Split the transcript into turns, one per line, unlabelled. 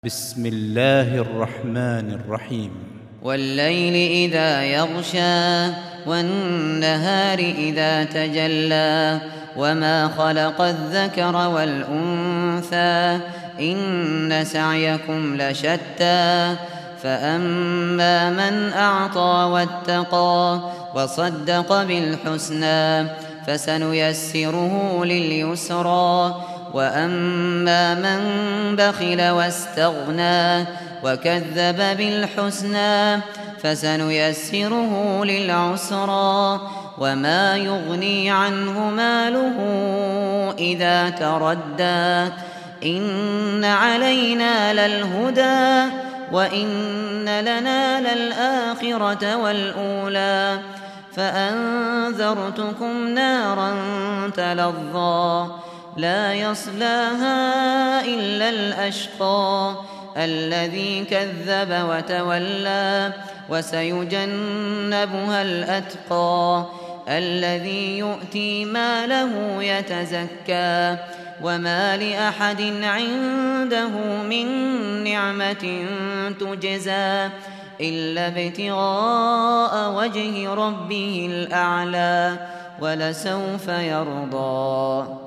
بسم الله الرحمن الرحيم.
والليل إذا يغشى والنهار إذا تجلى وما خلق الذكر والأنثى إن سعيكم لشتى فأما من أعطى واتقى وصدق بالحسنى فسنيسره لليسرى وأما من بخل واستغنى وكذب بالحسنى فسنيسره للعسرى وما يغني عنه ماله إذا تردى إن علينا للهدى وإن لنا للآخرة والأولى فأنذرتكم نارا تلظى لا يصلاها إلا الأشقى الذي كذب وتولى وسيجنبها الأتقى الذي يؤتي ماله يتزكى وما لأحد عنده من نعمة تجزى إلا ابتغاء وجه ربه الأعلى ولسوف يرضى.